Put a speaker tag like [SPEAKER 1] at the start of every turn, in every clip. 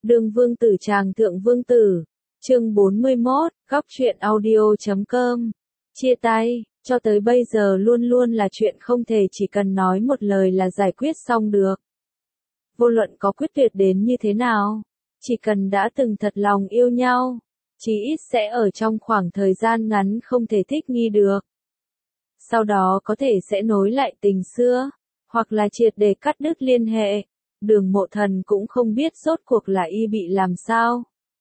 [SPEAKER 1] Đường vương tử tràng thượng vương tử. Chương 41, góc truyện audio.com. Chia tay, cho tới bây giờ luôn luôn là chuyện không thể chỉ cần nói một lời là giải quyết xong được. Vô luận có quyết tuyệt đến như thế nào, chỉ cần đã từng thật lòng yêu nhau, chí ít sẽ ở trong khoảng thời gian ngắn không thể thích nghi được. Sau đó có thể sẽ nối lại tình xưa, hoặc là triệt để cắt đứt liên hệ. Đường Mộ Thần cũng không biết rốt cuộc là y bị làm sao.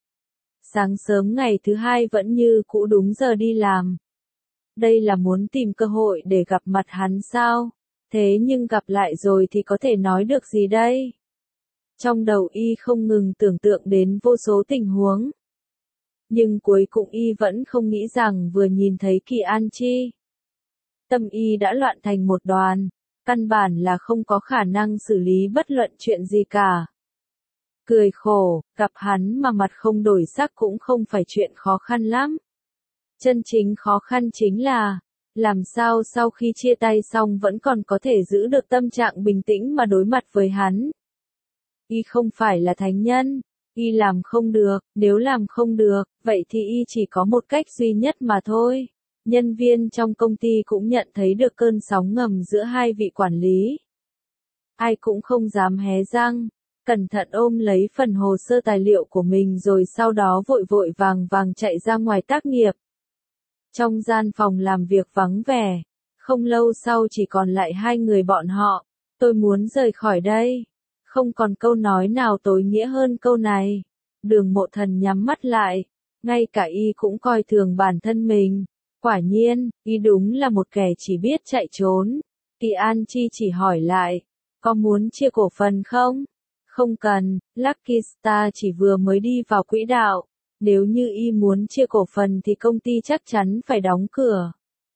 [SPEAKER 1] Sáng sớm ngày thứ hai vẫn như cũ đúng giờ đi làm. Đây là muốn tìm cơ hội để gặp mặt hắn sao? Thế nhưng gặp lại rồi thì có thể nói được gì đây? Trong đầu y không ngừng tưởng tượng đến vô số tình huống. Nhưng cuối cùng y vẫn không nghĩ rằng vừa nhìn thấy Kỳ An Chi, tâm y đã loạn thành một đoàn. Căn bản là không có khả năng xử lý bất luận chuyện gì cả. Cười khổ, gặp hắn mà mặt không đổi sắc cũng không phải chuyện khó khăn lắm. Chân chính khó khăn chính là, làm sao sau khi chia tay xong vẫn còn có thể giữ được tâm trạng bình tĩnh mà đối mặt với hắn. Y không phải là thánh nhân, y làm không được, nếu làm không được, vậy thì y chỉ có một cách duy nhất mà thôi. Nhân viên trong công ty cũng nhận thấy được cơn sóng ngầm giữa hai vị quản lý. Ai cũng không dám hé răng, cẩn thận ôm lấy phần hồ sơ tài liệu của mình rồi sau đó vội vội vàng vàng chạy ra ngoài tác nghiệp. Trong gian phòng làm việc vắng vẻ, không lâu sau chỉ còn lại hai người bọn họ. Tôi muốn rời khỏi đây. Không còn câu nói nào tối nghĩa hơn câu này. Đường Mộ Thần nhắm mắt lại, ngay cả y cũng coi thường bản thân mình. Quả nhiên, y đúng là một kẻ chỉ biết chạy trốn. Kỳ An Chi chỉ hỏi lại, có muốn chia cổ phần không? Không cần, Lucky Star chỉ vừa mới đi vào quỹ đạo. Nếu như y muốn chia cổ phần thì công ty chắc chắn phải đóng cửa.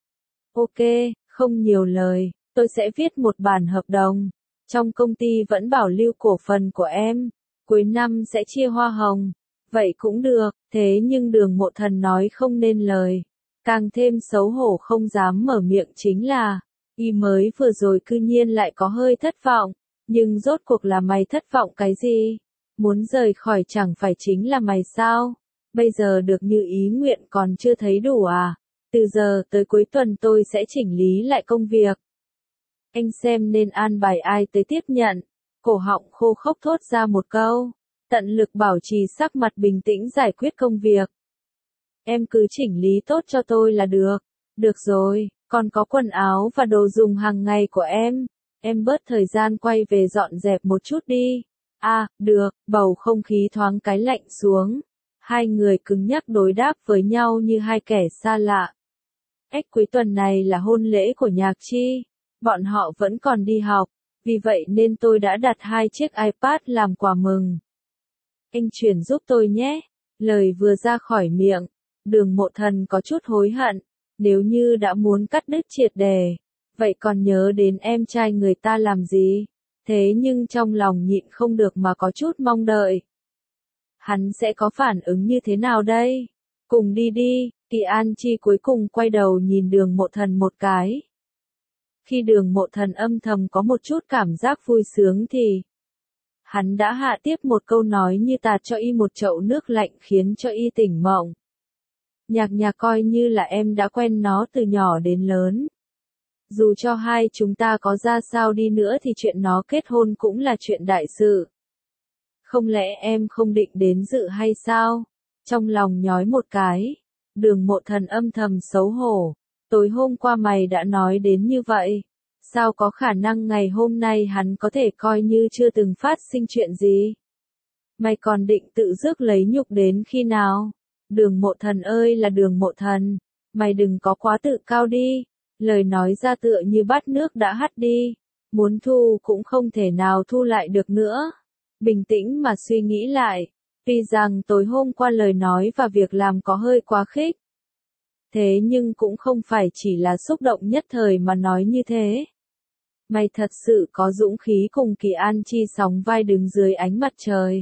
[SPEAKER 1] Ok, không nhiều lời, tôi sẽ viết một bản hợp đồng. Trong công ty vẫn bảo lưu cổ phần của em, cuối năm sẽ chia hoa hồng. Vậy cũng được, thế nhưng Đường Mộ Thần nói không nên lời. Càng thêm xấu hổ không dám mở miệng chính là, y mới vừa rồi cư nhiên lại có hơi thất vọng, nhưng rốt cuộc là mày thất vọng cái gì? Muốn rời khỏi chẳng phải chính là mày sao? Bây giờ được như ý nguyện còn chưa thấy đủ à? Từ giờ tới cuối tuần tôi sẽ chỉnh lý lại công việc. Anh xem nên an bài ai tới tiếp nhận. Cổ họng khô khốc thốt ra một câu, tận lực bảo trì sắc mặt bình tĩnh giải quyết công việc. Em cứ chỉnh lý tốt cho tôi là được. Được rồi, còn có quần áo và đồ dùng hàng ngày của em. Em bớt thời gian quay về dọn dẹp một chút đi. À, được, bầu không khí thoáng cái lạnh xuống. Hai người cứng nhắc đối đáp với nhau như hai kẻ xa lạ. Cuối tuần này là hôn lễ của Nhạc Chi. Bọn họ vẫn còn đi học, vì vậy nên tôi đã đặt 2 chiếc iPad làm quà mừng. Anh chuyển giúp tôi nhé. Lời vừa ra khỏi miệng, Đường Mộ Thần có chút hối hận, nếu như đã muốn cắt đứt triệt đề, vậy còn nhớ đến em trai người ta làm gì? Thế nhưng trong lòng nhịn không được mà có chút mong đợi. Hắn sẽ có phản ứng như thế nào đây? Cùng đi đi, Kỳ An Chi cuối cùng quay đầu nhìn Đường Mộ Thần một cái. Khi Đường Mộ Thần âm thầm có một chút cảm giác vui sướng thì hắn đã hạ tiếp một câu nói như tạt cho y một chậu nước lạnh khiến cho y tỉnh mộng. Nhạc coi như là em đã quen nó từ nhỏ đến lớn. Dù cho hai chúng ta có ra sao đi nữa thì chuyện nó kết hôn cũng là chuyện đại sự. Không lẽ em không định đến dự hay sao? Trong lòng nhói một cái, Đường Mộ Thần âm thầm xấu hổ. Tối hôm qua mày đã nói đến như vậy. Sao có khả năng ngày hôm nay hắn có thể coi như chưa từng phát sinh chuyện gì? Mày còn định tự rước lấy nhục đến khi nào? Đường Mộ Thần ơi là Đường Mộ Thần, mày đừng có quá tự cao đi. Lời nói ra tựa như bát nước đã hắt đi. Muốn thu cũng không thể nào thu lại được nữa. Bình tĩnh mà suy nghĩ lại. Vì rằng tối hôm qua lời nói và việc làm có hơi quá khích. Thế nhưng cũng không phải chỉ là xúc động nhất thời mà nói như thế. Mày thật sự có dũng khí cùng Kỳ An Chi sóng vai đứng dưới ánh mặt trời.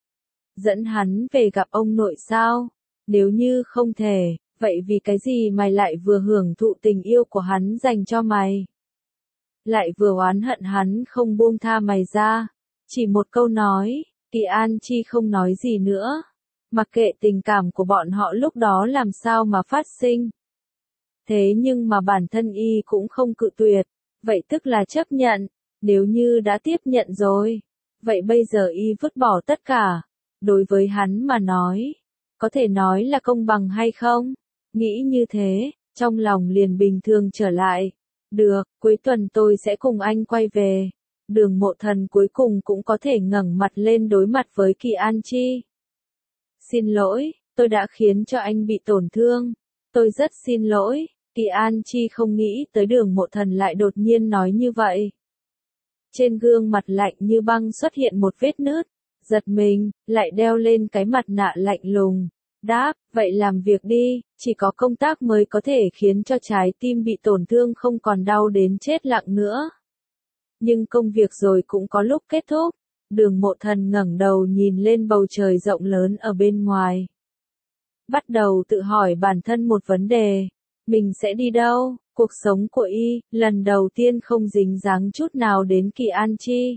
[SPEAKER 1] Dẫn hắn về gặp ông nội sao? Nếu như không thể, vậy vì cái gì mày lại vừa hưởng thụ tình yêu của hắn dành cho mày? Lại vừa oán hận hắn không buông tha mày ra. Chỉ một câu nói, Kỳ An Chi không nói gì nữa. Mặc kệ tình cảm của bọn họ lúc đó làm sao mà phát sinh. Thế nhưng mà bản thân y cũng không cự tuyệt. Vậy tức là chấp nhận. Nếu như đã tiếp nhận rồi. Vậy bây giờ y vứt bỏ tất cả. Đối với hắn mà nói. Có thể nói là công bằng hay không? Nghĩ như thế, trong lòng liền bình thường trở lại. Được, cuối tuần tôi sẽ cùng anh quay về. Đường Mộ Thần cuối cùng cũng có thể ngẩng mặt lên đối mặt với Kỳ An Chi. Xin lỗi, tôi đã khiến cho anh bị tổn thương. Tôi rất xin lỗi. Kỳ An Chi không nghĩ tới Đường Mộ Thần lại đột nhiên nói như vậy. Trên gương mặt lạnh như băng xuất hiện một vết nứt. Giật mình, lại đeo lên cái mặt nạ lạnh lùng. Đáp, vậy làm việc đi, chỉ có công tác mới có thể khiến cho trái tim bị tổn thương không còn đau đến chết lặng nữa. Nhưng công việc rồi cũng có lúc kết thúc. Đường Mộ Thần ngẩng đầu nhìn lên bầu trời rộng lớn ở bên ngoài. Bắt đầu tự hỏi bản thân một vấn đề. Mình sẽ đi đâu? Cuộc sống của y, lần đầu tiên không dính dáng chút nào đến Kỳ An Chi.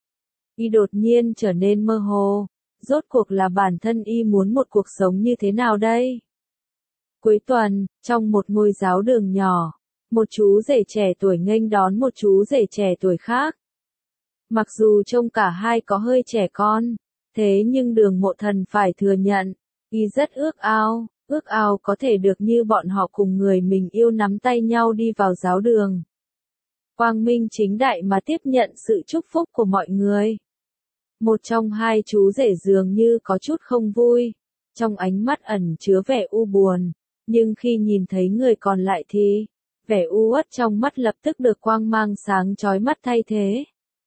[SPEAKER 1] Y đột nhiên trở nên mơ hồ. Rốt cuộc là bản thân y muốn một cuộc sống như thế nào đây? Cuối tuần, trong một ngôi giáo đường nhỏ, một chú rể trẻ tuổi nghênh đón một chú rể trẻ tuổi khác. Mặc dù trông cả hai có hơi trẻ con, thế nhưng Đường Mộ Thần phải thừa nhận, y rất ước ao có thể được như bọn họ cùng người mình yêu nắm tay nhau đi vào giáo đường. Quang minh chính đại mà tiếp nhận sự chúc phúc của mọi người. Một trong hai chú rể dường như có chút không vui, trong ánh mắt ẩn chứa vẻ u buồn, nhưng khi nhìn thấy người còn lại thì, vẻ u uất trong mắt lập tức được quang mang sáng chói mắt thay thế.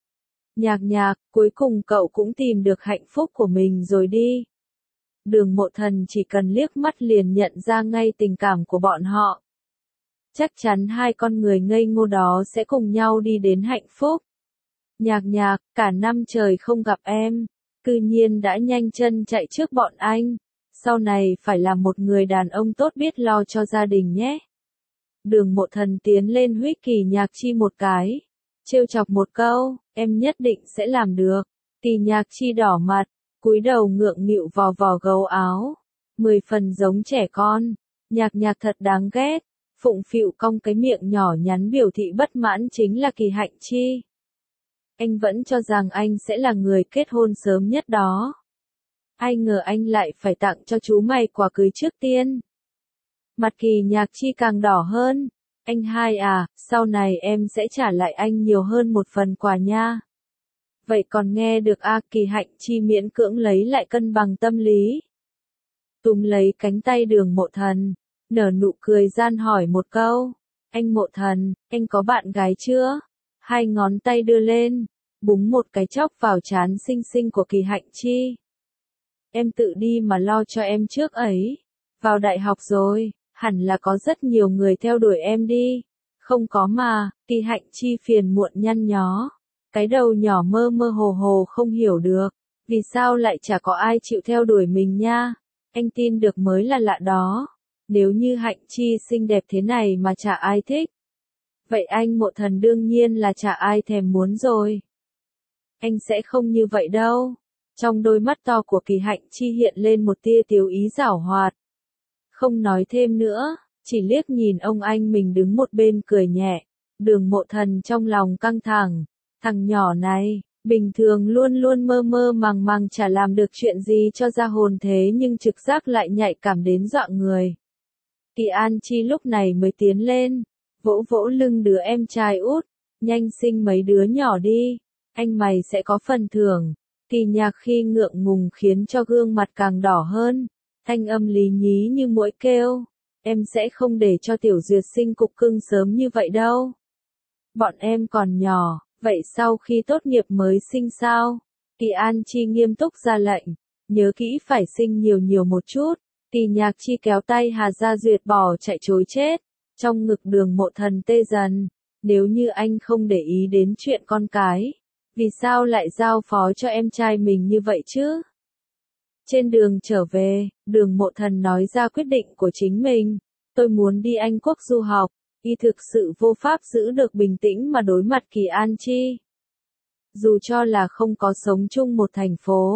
[SPEAKER 1] Nhạc Nhạc, cuối cùng cậu cũng tìm được hạnh phúc của mình rồi đi. Đường Mộ Thần chỉ cần liếc mắt liền nhận ra ngay tình cảm của bọn họ. Chắc chắn hai con người ngây ngô đó sẽ cùng nhau đi đến hạnh phúc. Nhạc Nhạc, cả năm trời không gặp em, cư nhiên đã nhanh chân chạy trước bọn anh. Sau này phải là một người đàn ông tốt biết lo cho gia đình nhé. Đường Mộ Thần tiến lên huých Kỳ Nhạc Chi một cái, trêu chọc một câu, em nhất định sẽ làm được. Kỳ Nhạc Chi đỏ mặt, cúi đầu ngượng nghịu vò vò gấu áo, 10 phần giống trẻ con. Nhạc Nhạc thật đáng ghét. Phụng phịu cong cái miệng nhỏ nhắn biểu thị bất mãn chính là Kỳ Hạnh Chi. Anh vẫn cho rằng anh sẽ là người kết hôn sớm nhất đó. Ai ngờ anh lại phải tặng cho chú mày quà cưới trước tiên. Mặt Kỳ Nhạc Chi càng đỏ hơn. Anh hai à, sau này em sẽ trả lại anh nhiều hơn một phần quà nha. Vậy còn nghe được à, Kỳ Hạnh Chi miễn cưỡng lấy lại cân bằng tâm lý. Túm lấy cánh tay Đường Mộ Thần, nở nụ cười gian hỏi một câu. Anh Mộ Thần, anh có bạn gái chưa? Hai ngón tay đưa lên, búng một cái chóc vào trán xinh xinh của Kỳ Hạnh Chi. Em tự đi mà lo cho em trước ấy. Vào đại học rồi, hẳn là có rất nhiều người theo đuổi em đi. Không có mà, Kỳ Hạnh Chi phiền muộn nhăn nhó. Cái đầu nhỏ mơ mơ hồ hồ không hiểu được. Vì sao lại chả có ai chịu theo đuổi mình nha. Anh tin được mới là lạ đó. Nếu như Hạnh Chi xinh đẹp thế này mà chả ai thích. Vậy anh Mộ Thần đương nhiên là chả ai thèm muốn rồi. Anh sẽ không như vậy đâu. Trong đôi mắt to của Kỳ Hạnh Chi hiện lên một tia tiếu ý giảo hoạt. Không nói thêm nữa, chỉ liếc nhìn ông anh mình đứng một bên cười nhẹ. Đường Mộ Thần trong lòng căng thẳng. Thằng nhỏ này, bình thường luôn luôn mơ mơ màng màng chả làm được chuyện gì cho ra hồn thế nhưng trực giác lại nhạy cảm đến dọa người. Kỳ An Chi lúc này mới tiến lên, vỗ vỗ lưng đứa em trai út, nhanh sinh mấy đứa nhỏ đi, anh mày sẽ có phần thưởng. Kỳ Nhạc khi ngượng ngùng khiến cho gương mặt càng đỏ hơn, thanh âm lý nhí như muỗi kêu, em sẽ không để cho Tiểu Duyệt sinh cục cưng sớm như vậy đâu. Bọn em còn nhỏ, vậy sau khi tốt nghiệp mới sinh sao? Kỳ An Chi nghiêm túc ra lệnh, nhớ kỹ phải sinh nhiều nhiều một chút. Kỳ Nhạc Chi kéo tay Hà Gia Duyệt bỏ chạy trối chết, trong ngực Đường Mộ Thần tê dần, nếu như anh không để ý đến chuyện con cái, vì sao lại giao phó cho em trai mình như vậy chứ? Trên đường trở về, Đường Mộ Thần nói ra quyết định của chính mình, tôi muốn đi Anh Quốc du học, y thực sự vô pháp giữ được bình tĩnh mà đối mặt Kỳ An Chi. Dù cho là không có sống chung một thành phố,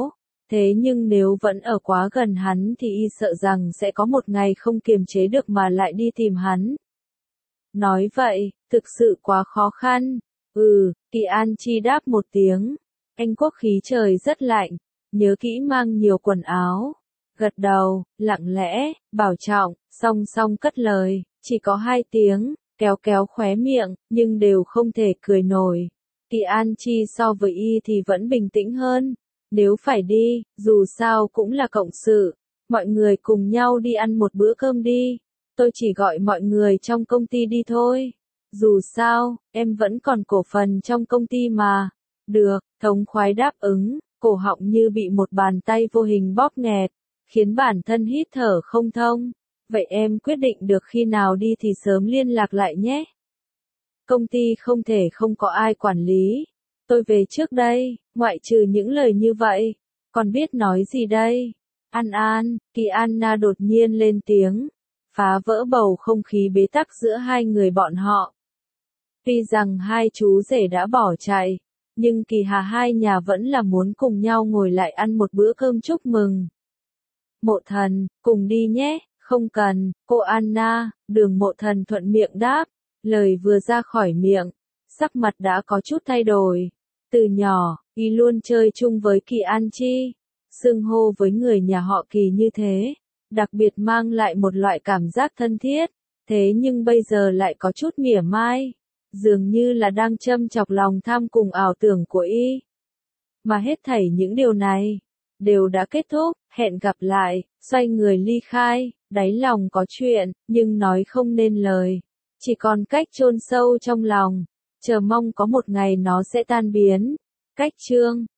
[SPEAKER 1] Thế nhưng nếu vẫn ở quá gần hắn thì y sợ rằng sẽ có một ngày không kiềm chế được mà lại đi tìm hắn. Nói vậy, thực sự quá khó khăn. Kỳ An Chi đáp một tiếng. Anh Quốc khí trời rất lạnh, nhớ kỹ mang nhiều quần áo. Gật đầu, lặng lẽ, bảo trọng, song song cất lời, chỉ có 2 tiếng, kéo kéo khóe miệng, nhưng đều không thể cười nổi. Kỳ An Chi so với y thì vẫn bình tĩnh hơn. Nếu phải đi, dù sao cũng là cộng sự, mọi người cùng nhau đi ăn một bữa cơm đi. Tôi chỉ gọi mọi người trong công ty đi thôi. Dù sao, em vẫn còn cổ phần trong công ty mà. Được, thống khoái đáp ứng, cổ họng như bị một bàn tay vô hình bóp nghẹt, khiến bản thân hít thở không thông. Vậy em quyết định được khi nào đi thì sớm liên lạc lại nhé. Công ty không thể không có ai quản lý. Tôi về trước đây, ngoại trừ những lời như vậy. Còn biết nói gì đây? An, Kỳ Anna đột nhiên lên tiếng, phá vỡ bầu không khí bế tắc giữa hai người bọn họ. Tuy rằng hai chú rể đã bỏ chạy, nhưng Kỳ Hà hai nhà vẫn là muốn cùng nhau ngồi lại ăn một bữa cơm chúc mừng. Mộ Thần, cùng đi nhé, không cần, cô Anna, Đường Mộ Thần thuận miệng đáp, lời vừa ra khỏi miệng, sắc mặt đã có chút thay đổi. Từ nhỏ, y luôn chơi chung với Kỳ An Chi, xưng hô với người nhà họ Kỳ như thế, đặc biệt mang lại một loại cảm giác thân thiết, thế nhưng bây giờ lại có chút mỉa mai, dường như là đang châm chọc lòng tham cùng ảo tưởng của y. Mà hết thảy những điều này đều đã kết thúc, hẹn gặp lại, xoay người ly khai, đáy lòng có chuyện, nhưng nói không nên lời, chỉ còn cách chôn sâu trong lòng, chờ mong có một ngày nó sẽ tan biến. Cách chương